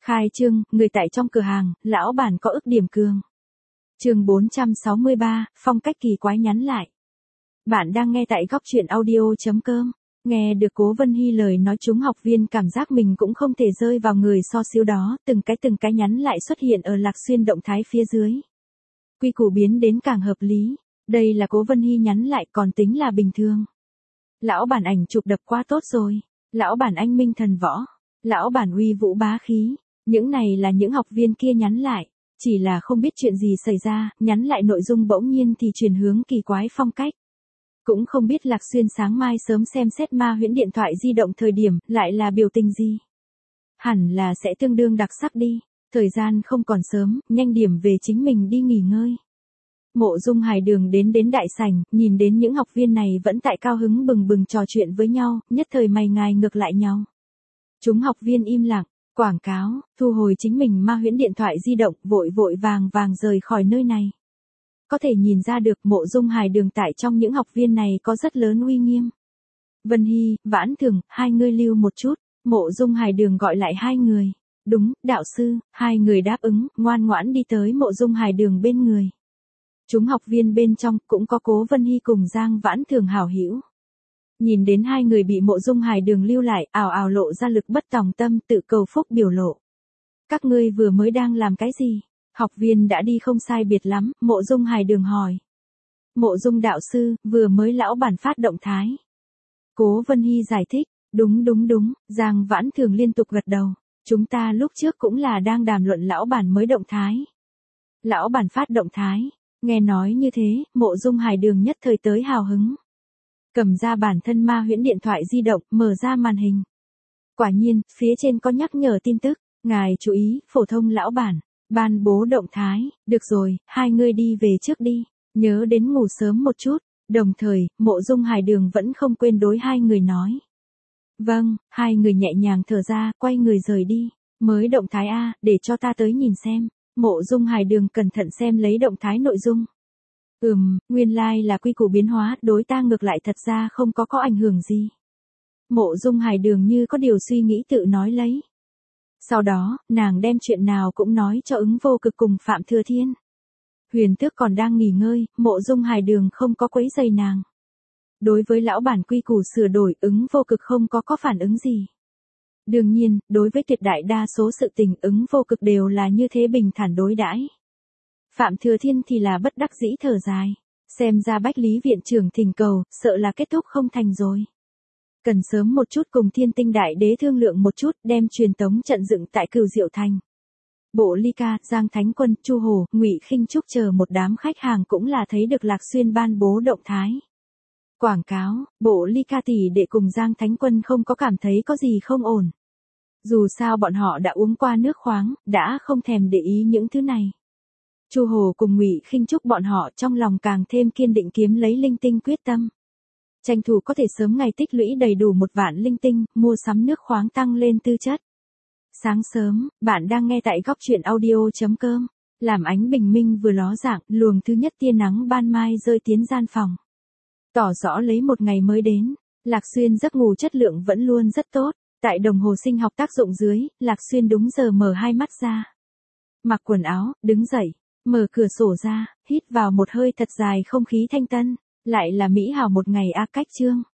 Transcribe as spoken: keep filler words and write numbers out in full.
Khai trương, người tại trong cửa hàng, lão bản có ức điểm cường. Chương bốn trăm sáu mươi ba, phong cách kỳ quái nhắn lại. Bạn đang nghe tại góc truyện audio chấm com. Nghe được Cố Vân Hy lời nói, chúng học viên cảm giác mình cũng không thể rơi vào người so siêu đó, từng cái từng cái nhắn lại xuất hiện ở Lạc Xuyên động thái phía dưới. Quy củ biến đến càng hợp lý, đây là Cố Vân Hy nhắn lại còn tính là bình thường. Lão bản ảnh chụp đập quá tốt rồi, lão bản anh minh thần võ, lão bản uy vũ bá khí, những này là những học viên kia nhắn lại, chỉ là không biết chuyện gì xảy ra, nhắn lại nội dung bỗng nhiên thì chuyển hướng kỳ quái phong cách. Cũng không biết Lạc Xuyên sáng mai sớm xem xét ma huyễn điện thoại di động thời điểm lại là biểu tình gì. Hẳn là sẽ tương đương đặc sắc đi, thời gian không còn sớm, nhanh điểm về chính mình đi nghỉ ngơi. Mộ Dung Hải Đường đến đến đại sảnh, nhìn đến những học viên này vẫn tại cao hứng bừng bừng trò chuyện với nhau, nhất thời mày ngài ngược lại nhau. Chúng học viên im lặng, quảng cáo, thu hồi chính mình ma huyễn điện thoại di động, vội vội vàng vàng rời khỏi nơi này. Có thể nhìn ra được Mộ Dung Hải Đường tại trong những học viên này có rất lớn uy nghiêm. Vân Hy, Vãn Thường, hai người lưu một chút. Mộ Dung Hải Đường gọi lại hai người. Đúng, đạo sư, hai người đáp ứng, ngoan ngoãn đi tới Mộ Dung Hải Đường bên người. Chúng học viên bên trong cũng có Cố Vân Hy cùng Giang Vãn Thường hảo hữu. Nhìn đến hai người bị Mộ Dung Hải Đường lưu lại, ào ào lộ ra lực bất tòng tâm tự cầu phúc biểu lộ. Các ngươi vừa mới đang làm cái gì? Học viên đã đi không sai biệt lắm, Mộ Dung Hải Đường hỏi. Mộ Dung đạo sư, vừa mới lão bản phát động thái. Cố Vân Hy giải thích, đúng đúng đúng, Giang Vãn Thường liên tục gật đầu. Chúng ta lúc trước cũng là đang đàm luận lão bản mới động thái. Lão bản phát động thái, nghe nói như thế, Mộ Dung Hải Đường nhất thời tới hào hứng. Cầm ra bản thân ma huyễn điện thoại di động, mở ra màn hình. Quả nhiên, phía trên có nhắc nhở tin tức, ngài chú ý, phổ thông lão bản. Ban bố động thái, được rồi, hai người đi về trước đi, nhớ đến ngủ sớm một chút, đồng thời, Mộ Dung Hải Đường vẫn không quên đối hai người nói. Vâng, hai người nhẹ nhàng thở ra, quay người rời đi, mới động thái A, để cho ta tới nhìn xem, Mộ Dung Hải Đường cẩn thận xem lấy động thái nội dung. Ừm, nguyên lai like là quy củ biến hóa, đối ta ngược lại thật ra không có có ảnh hưởng gì. Mộ Dung Hải Đường như có điều suy nghĩ tự nói lấy. Sau đó, nàng đem chuyện nào cũng nói cho Ứng Vô Cực cùng Phạm Thừa Thiên. Huyền Tước còn đang nghỉ ngơi, Mộ Dung Hải Đường không có quấy rầy nàng. Đối với lão bản quy củ sửa đổi, Ứng Vô Cực không có có phản ứng gì. Đương nhiên, đối với tuyệt đại đa số sự tình, Ứng Vô Cực đều là như thế bình thản đối đãi. Phạm Thừa Thiên thì là bất đắc dĩ thở dài, xem ra Bách Lý viện trưởng thỉnh cầu, sợ là kết thúc không thành rồi. Cần sớm một chút cùng Thiên Tinh Đại Đế thương lượng một chút, đem truyền tống trận dựng tại Cửu Diệu Thành. Bộ Ly Ca, Giang Thánh Quân, Chu Hồ, Ngụy Khinh Trúc chờ một đám khách hàng cũng là thấy được Lạc Xuyên ban bố động thái. Quảng cáo, Bộ Ly Ca tỷ đệ cùng Giang Thánh Quân không có cảm thấy có gì không ổn. Dù sao bọn họ đã uống qua nước khoáng, đã không thèm để ý những thứ này. Chu Hồ cùng Ngụy Khinh Trúc bọn họ trong lòng càng thêm kiên định kiếm lấy linh tinh quyết tâm. Tranh thủ có thể sớm ngày tích lũy đầy đủ một vạn linh tinh, mua sắm nước khoáng tăng lên tư chất. Sáng sớm, bạn đang nghe tại góc truyện audio chấm com. Làm ánh bình minh vừa ló dạng, luồng thứ nhất tia nắng ban mai rơi tiến gian phòng. Tỏ rõ lấy một ngày mới đến, Lạc Xuyên giấc ngủ chất lượng vẫn luôn rất tốt. Tại đồng hồ sinh học tác dụng dưới, Lạc Xuyên đúng giờ mở hai mắt ra. Mặc quần áo, đứng dậy, mở cửa sổ ra, hít vào một hơi thật dài không khí thanh tân. Lại là mỹ hào một ngày a cách chương.